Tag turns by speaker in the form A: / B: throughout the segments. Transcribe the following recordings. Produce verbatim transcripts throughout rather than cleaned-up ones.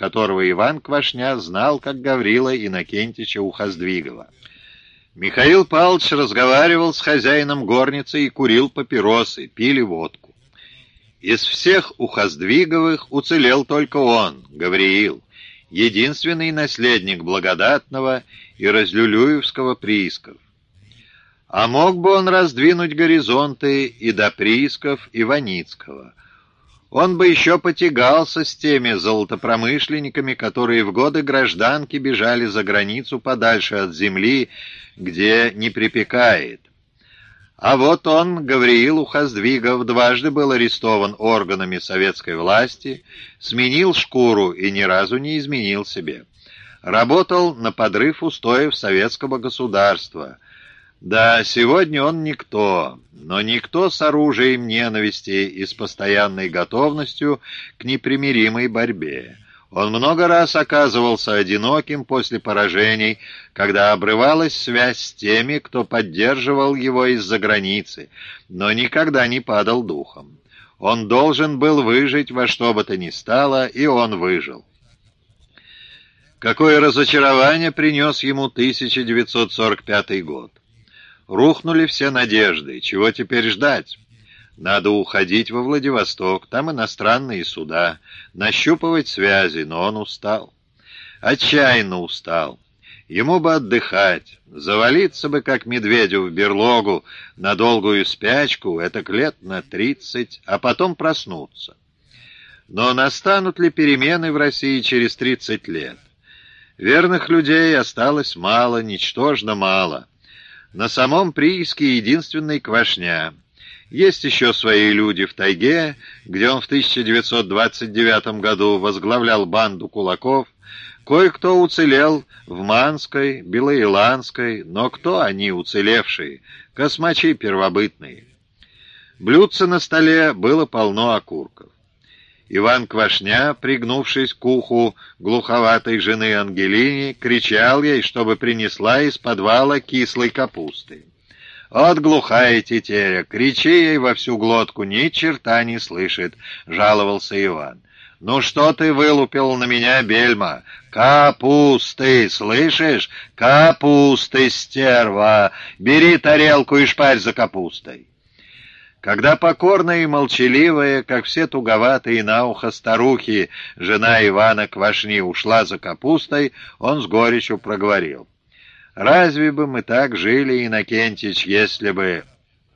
A: которого Иван Квашня знал как Гаврила Иннокентича Ухоздвигова. Михаил Павлович разговаривал с хозяином горницы и курил папиросы, пили водку. Из всех Ухоздвиговых уцелел только он, Гавриил, единственный наследник Благодатного и Разлюлюевского приисков. А мог бы он раздвинуть горизонты и до приисков Иваницкого. Он бы еще потягался с теми золотопромышленниками, которые в годы гражданки бежали за границу подальше от земли, где не припекает. А вот он, Гавриил Ухоздвигов, дважды был арестован органами советской власти, сменил шкуру и ни разу не изменил себе. Работал на подрыв устоев советского государства. Да, сегодня он никто, но никто с оружием ненависти и с постоянной готовностью к непримиримой борьбе. Он много раз оказывался одиноким после поражений, когда обрывалась связь с теми, кто поддерживал его из-за границы, но никогда не падал духом. Он должен был выжить во что бы то ни стало, и он выжил. Какое разочарование принес ему тысяча девятьсот сорок пятый год. Рухнули все надежды. Чего теперь ждать? Надо уходить во Владивосток, там иностранные суда, нащупывать связи, но он устал. Отчаянно устал. Ему бы отдыхать, завалиться бы, как медведю, в берлогу на долгую спячку, этак лет на тридцать, а потом проснуться. Но настанут ли перемены в России через тридцать лет? Верных людей осталось мало, ничтожно мало. На самом прииске единственный Квашня. Есть еще свои люди в тайге, где он в тысяча девятьсот двадцать девятом году возглавлял банду кулаков. Кое-кто уцелел в Манской, Белоиланской, но кто они уцелевшие? Космачи первобытные. Блюдце на столе было полно окурков. Иван Квашня, пригнувшись к уху глуховатой жены Ангелине, кричал ей, чтобы принесла из подвала кислой капусты. «От глухая тетеря, кричи ей во всю глотку, ни черта не слышит», — жаловался Иван. «Ну что ты вылупил на меня, бельма? Капусты, слышишь? Капусты, стерва! Бери тарелку и шпарь за капустой». Когда покорная и молчаливая, как все туговатые на ухо старухи, жена Ивана Квашни ушла за капустой, он с горечью проговорил: «Разве бы мы так жили, Иннокентич, если бы...»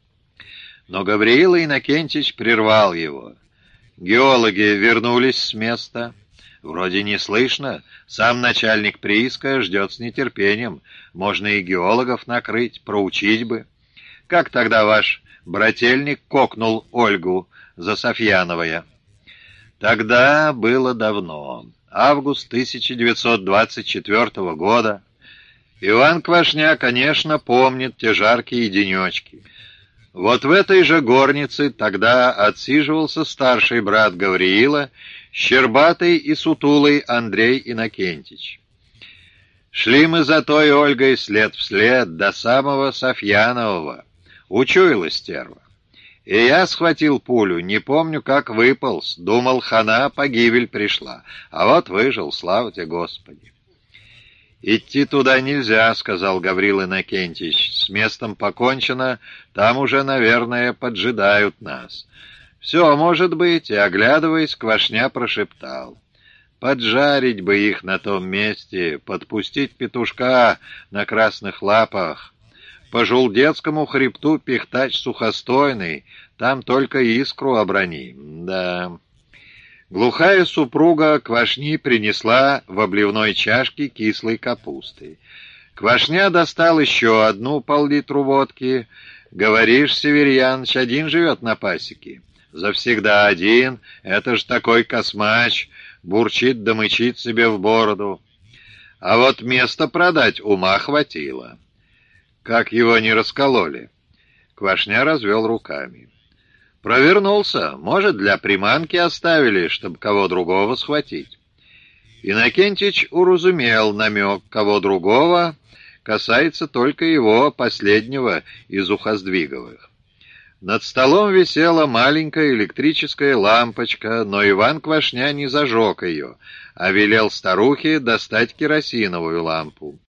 A: Но Гавриил Иннокентич прервал его. «Геологи вернулись с места. Вроде не слышно. Сам начальник прииска ждет с нетерпением. Можно и геологов накрыть, проучить бы. Как тогда ваш брательник кокнул Ольгу Засофьяновая?» Тогда было давно. Август тысяча девятьсот двадцать четвёртого года. Иван Квашня, конечно, помнит те жаркие денечки. Вот в этой же горнице тогда отсиживался старший брат Гавриила, щербатый и сутулый Андрей Иннокентич. Шли мы за той Ольгой след в след до самого Софьянового. Учуяла стерва. И я схватил пулю, не помню, как выполз, думал, хана, погибель пришла. А вот выжил, слава тебе, Господи. «Идти туда нельзя», — сказал Гаврил Иннокентич. «С местом покончено, там уже, наверное, поджидают нас». «Все, может быть», — и, оглядываясь, Квашня прошептал: «Поджарить бы их на том месте, подпустить петушка на красных лапах. По Жулдетскому хребту Пихтач сухостойный, там только искру оброни». Да... Глухая супруга Квашни принесла в обливной чашке кислой капусты. Квашня достал еще одну пол-литру водки. «Говоришь, Северьяныч, один живет на пасеке?» «Завсегда один, это ж такой космач, бурчит да мычит себе в бороду. А вот место продать ума хватило». «Как его не раскололи?» Квашня развел руками. «Провернулся. Может, для приманки оставили, чтобы кого другого схватить». Иннокентич уразумел намек «кого другого» касается только его, последнего из Ухоздвиговых. Над столом висела маленькая электрическая лампочка, но Иван Квашня не зажег ее, а велел старухе достать керосиновую лампу.